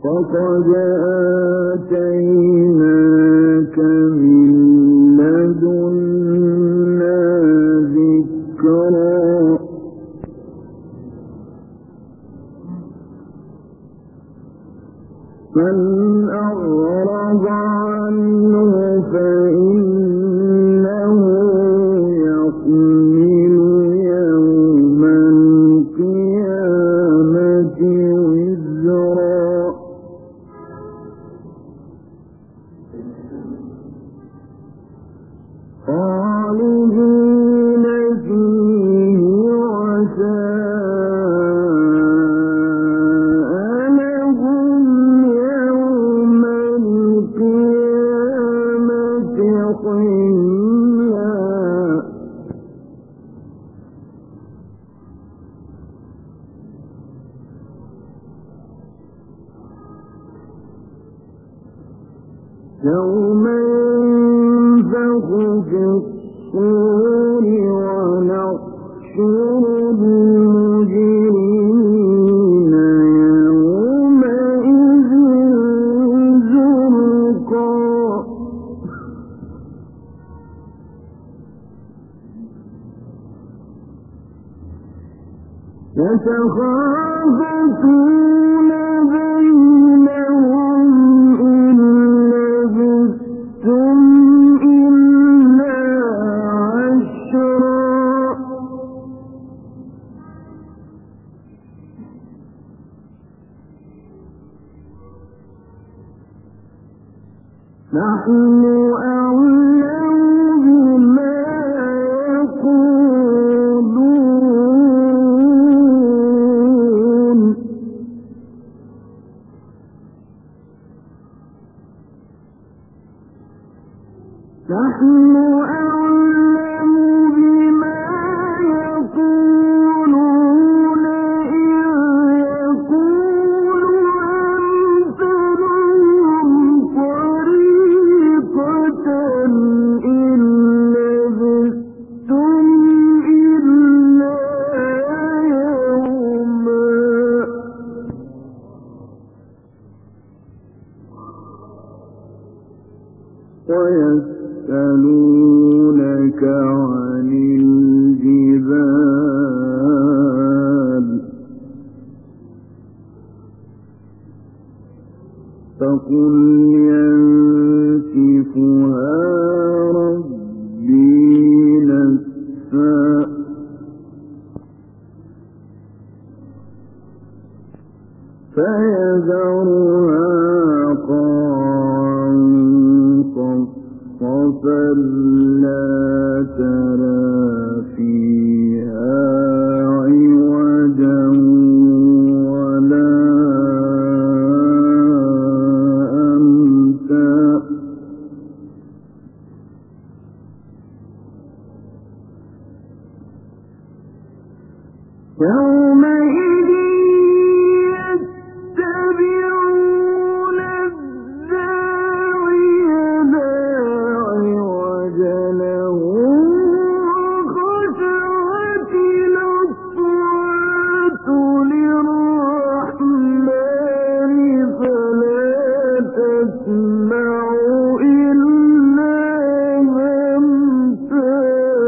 وقد آتيناك من لدنا ذكرا من أعرض عنه فإنه يحمل يوم القيامة وزرا خالدين فيه وساء لهم يوم القيامة حملا يوم ينفخ في الصور ونحشر المجرمين يومئذ زرقا يتخافتون بينهم إن لبثتم إلا عشرا نحن أعلم بما يقولون نحن أعلم بما يقولون إذ يقول أمثلهم طريقة إن لبثتم إلا يوما ويسألونك عن الجبال فقل ينسفها ربي نسفا فيذرها قاعا صفصفا لا ترى فيها عوجا ولا أمتا يومئذ يتبعون الداعي لا عوج له وخشعت الأصوات للرحمن فلا تسمع إلا همسا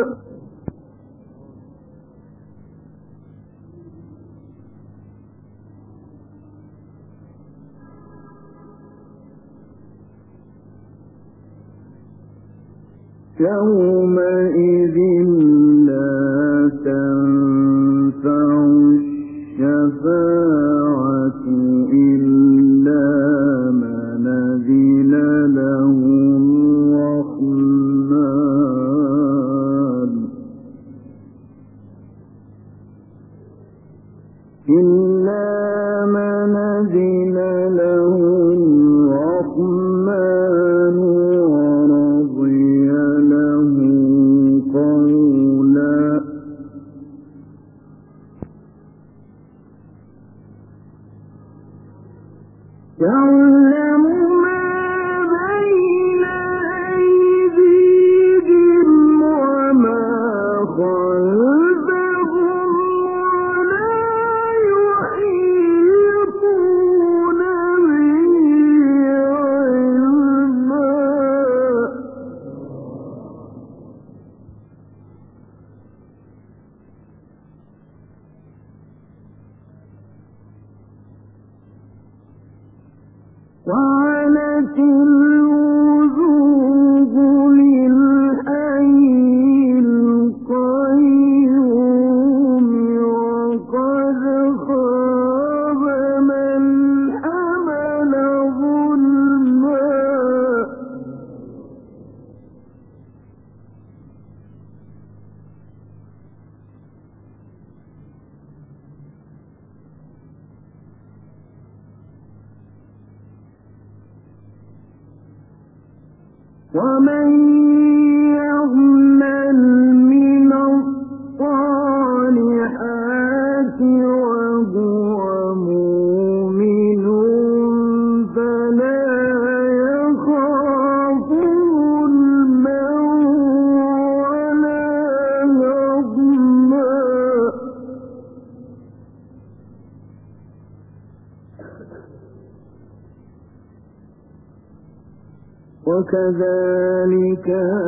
يومئذ لا تنفع الشفاعة إلا من أذن له الرحمن إلا من أذن له الرحمن ورضي له قولا يعلم ما بين أيديهم وما خلفهم ولا يحيطون به ومن يعمل من الصالحات وهو مؤمن فلا يخاف ظلما ولا هضما. وكذلك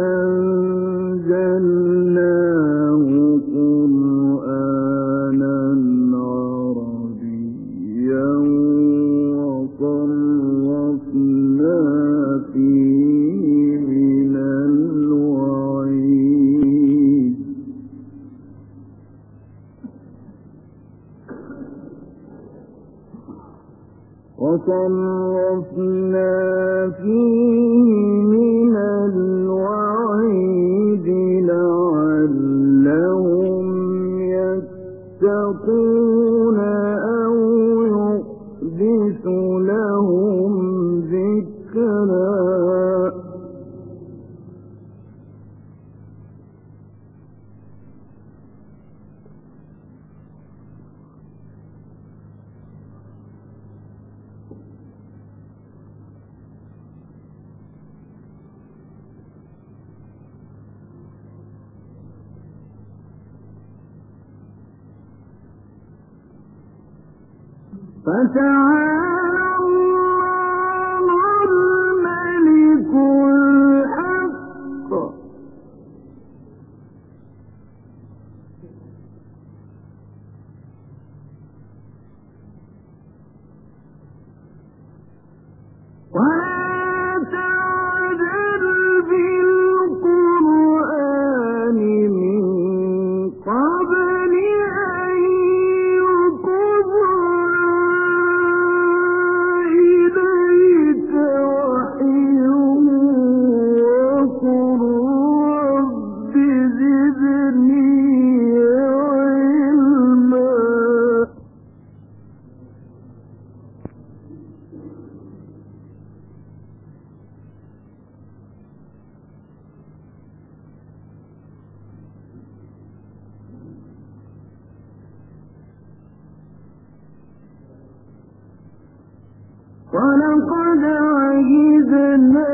أنزلناه قرآنا عربيا وصرفنا فيه من الوعيد لعلهم يتقون أو يحدث لهم ذكرا. فتعالى الله الملك الحق ولا تعجل بالقرآن من قبل أن يقضى إليك وحيه وقل رب زدني علما. ولقد عهدنا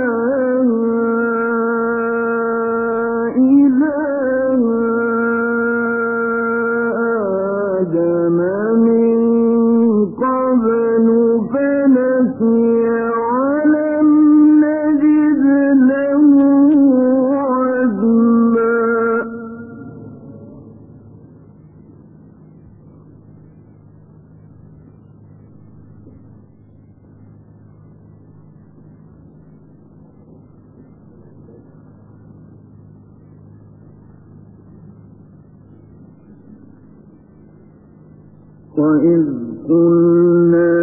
إلى آدم من قبل فنسي ولم نجد له عزما. وإذ قلنا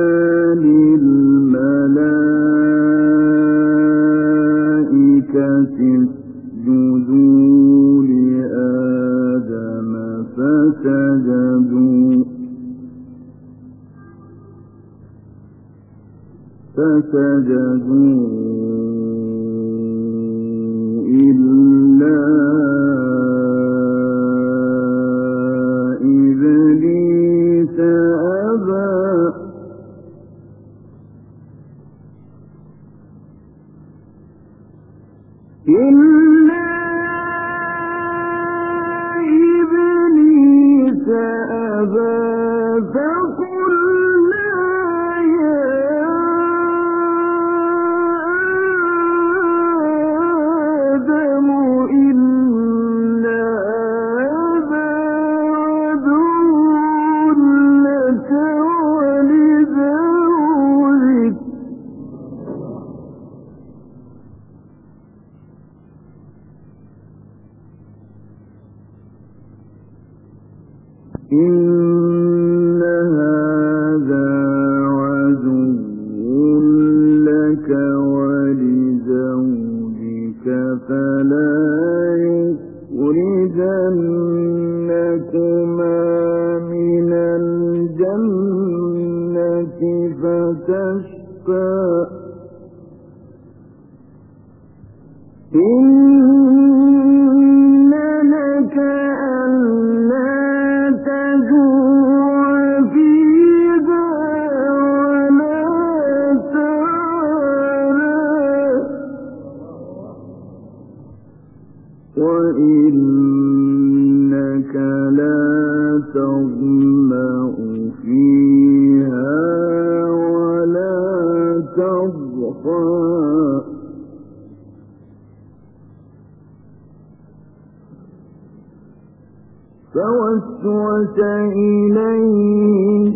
للملائكة اسجدوا لآدم فسجدوا إلا إبليس أبى. إلا إبليس أبى فقلنا يا آدم إن هذا عدو لك ولزوجك إن هذا عدو لك ولزوجك فلا يخرجنكما من الجنة فتشقى. إن لك ألا تجوع فيها ولا تعرى وإنك لا تظمأ فيها ولا تضحى فوسوس إليه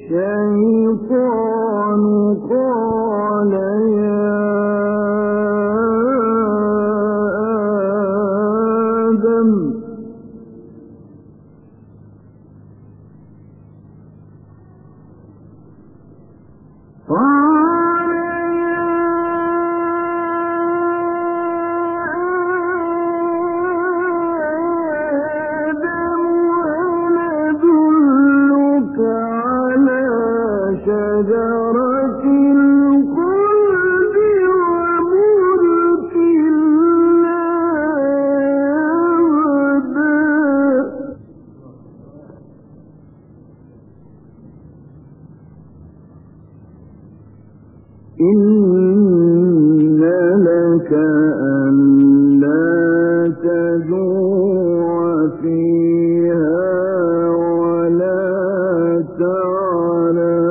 الشيطان قال يا آدم شجرة الخلد وملك لا يبلى إن لك ألا تجوع فيها ولا تعرى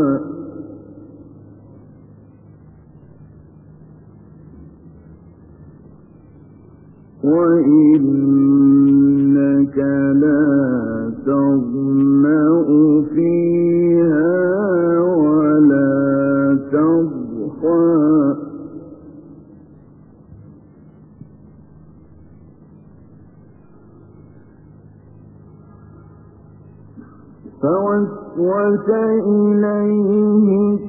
وإنك لا تظمأ فيها ولا تضحى فوسوس إليه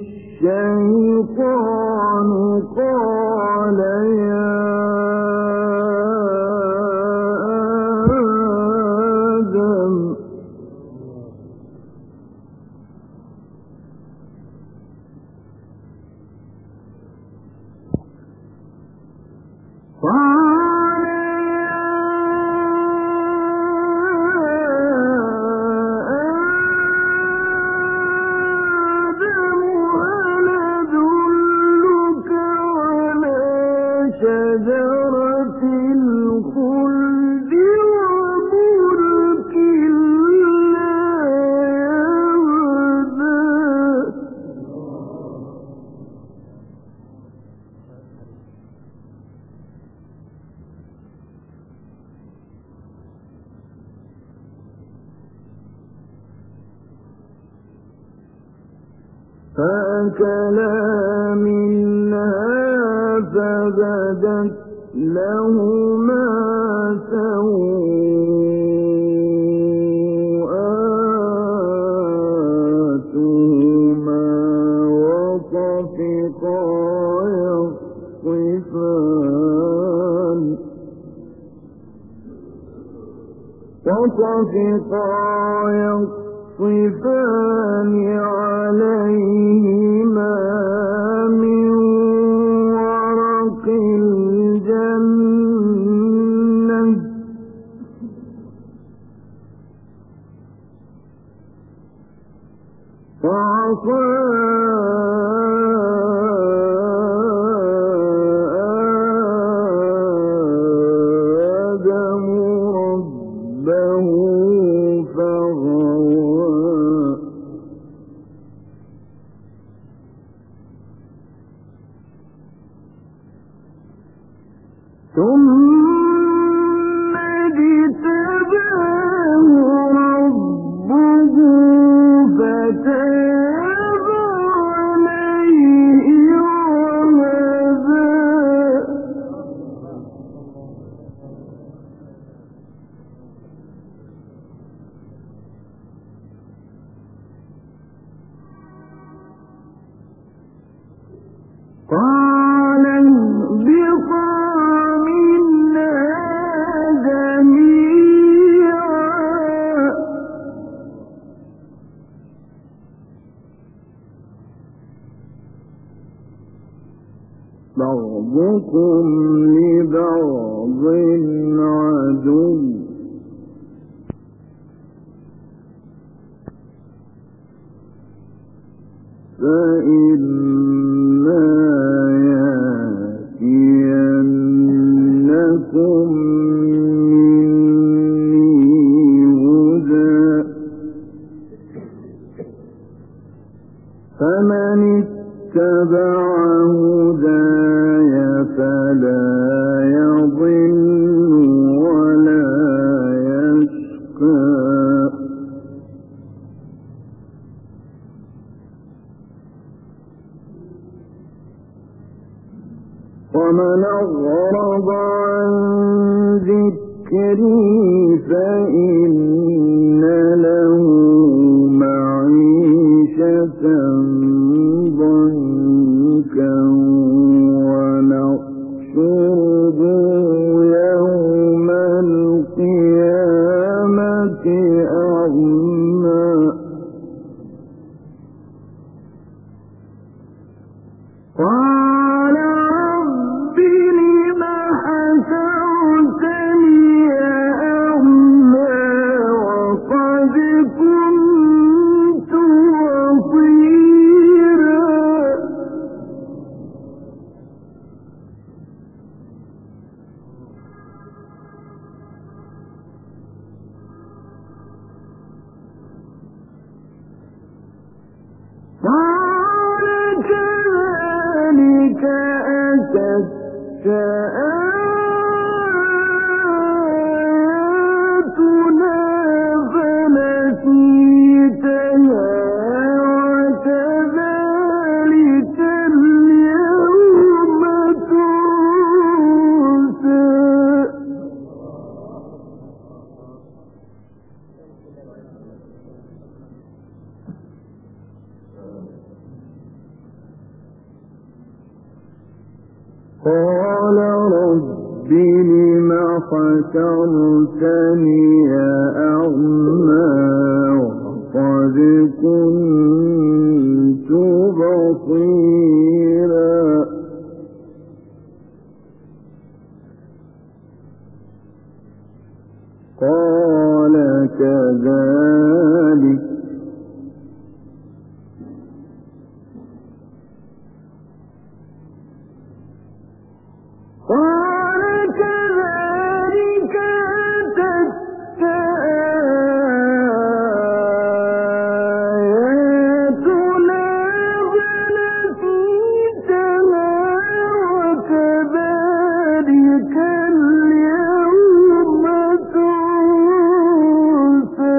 الشيطان قال يا آدم شجرة الخلد وملك لا يبلى فأكلا منها فبدت لهما سوءاتهما وطفقا يخصفان عليهما من ورق الجنة فعصى آدم ربه فغوى ثم اجتباه ربه فتاب عليه وهدى قال اهبطا بعضكم لبعض عدو فإما يأتينكم مني هدى فمن اتبع هداي فلا يضل ولا يشقى ومن أعرض عن ذكري فإن له معيشة ضنكا ونحشره يوم القيامة أعمى قال رب لم حشرتني أعمى وقد كنت بصيرا قال كذلك أتتك آياتنا فنسيتها وكذلك اليوم تنسى قال رب لم حشرتني أعمى وقد كنت بصيرا قال كذلك قال كذلك أتتك آياتنا فنسيتها وكذلك اليوم تنسى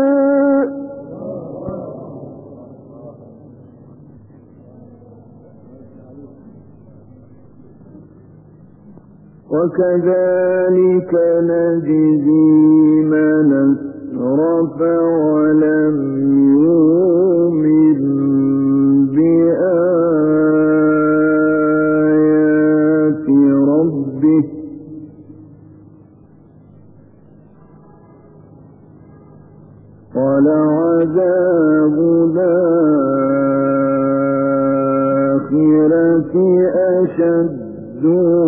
وكذلك نجزي من أسرف ولم يؤمن بآيات ربه ولعذاب الآخرة أشد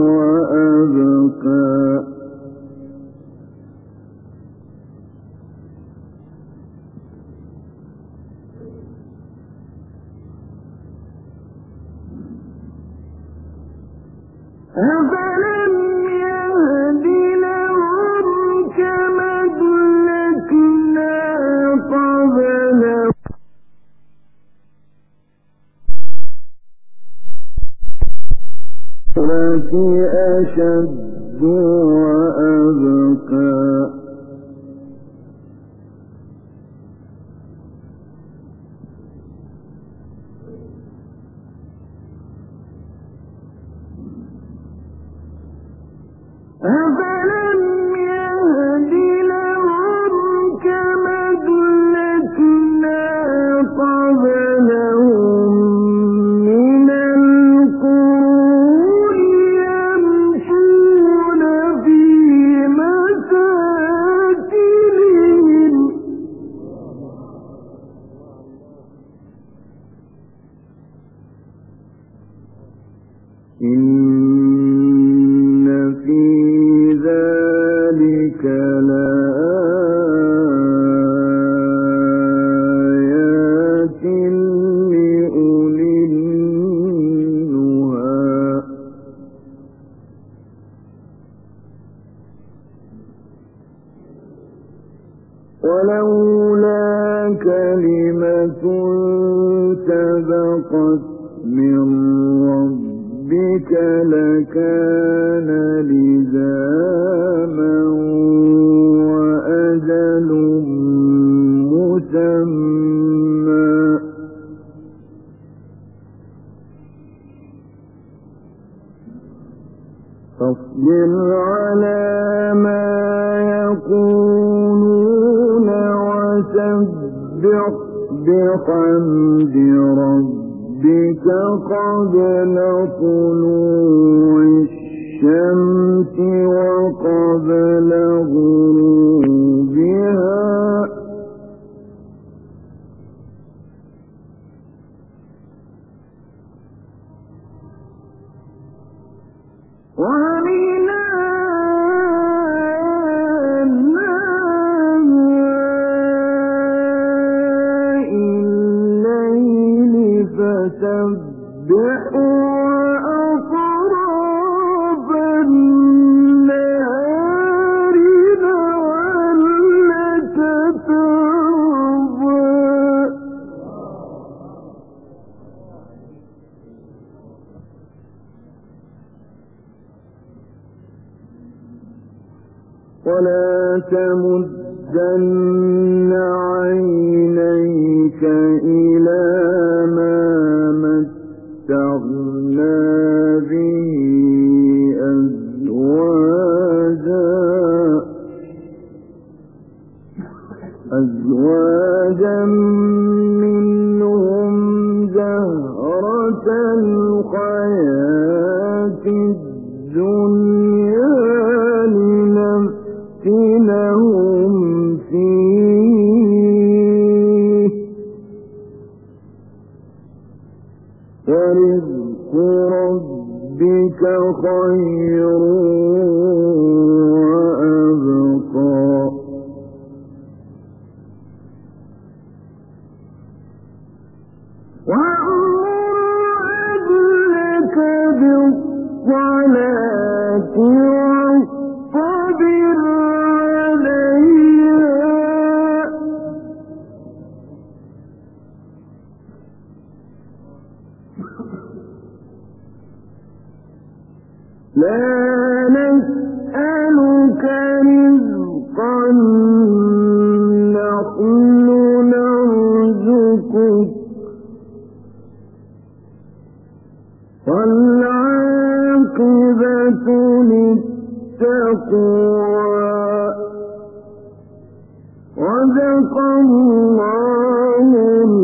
وأبقى أفلم يهد لهم كما أهلكنا قبلهم أشد وأبقى أفلم يهد لهم كما أهلكنا قبلهم من القرون يمشون في مساكنهم إن من ربك لكان لزاما وأجل مسمى فاصبر على ما يقولون وسبح بحمد ربك قبل طلوع الشمس وقبل غروبها ومن الليل فسبح وأطراف النهار لعلك ترضى ولا تمدن عينيك إلى ما متعنا به أزواجا منهم زهرة الحياة الدنيا لنفتنهم فيه ورزق ربك خير وأبقى وأمر أهلك بالصلاة واصطبر عليها لا نسألك رزقا نحن نرزقك والعاقبة للتقوى صدق الله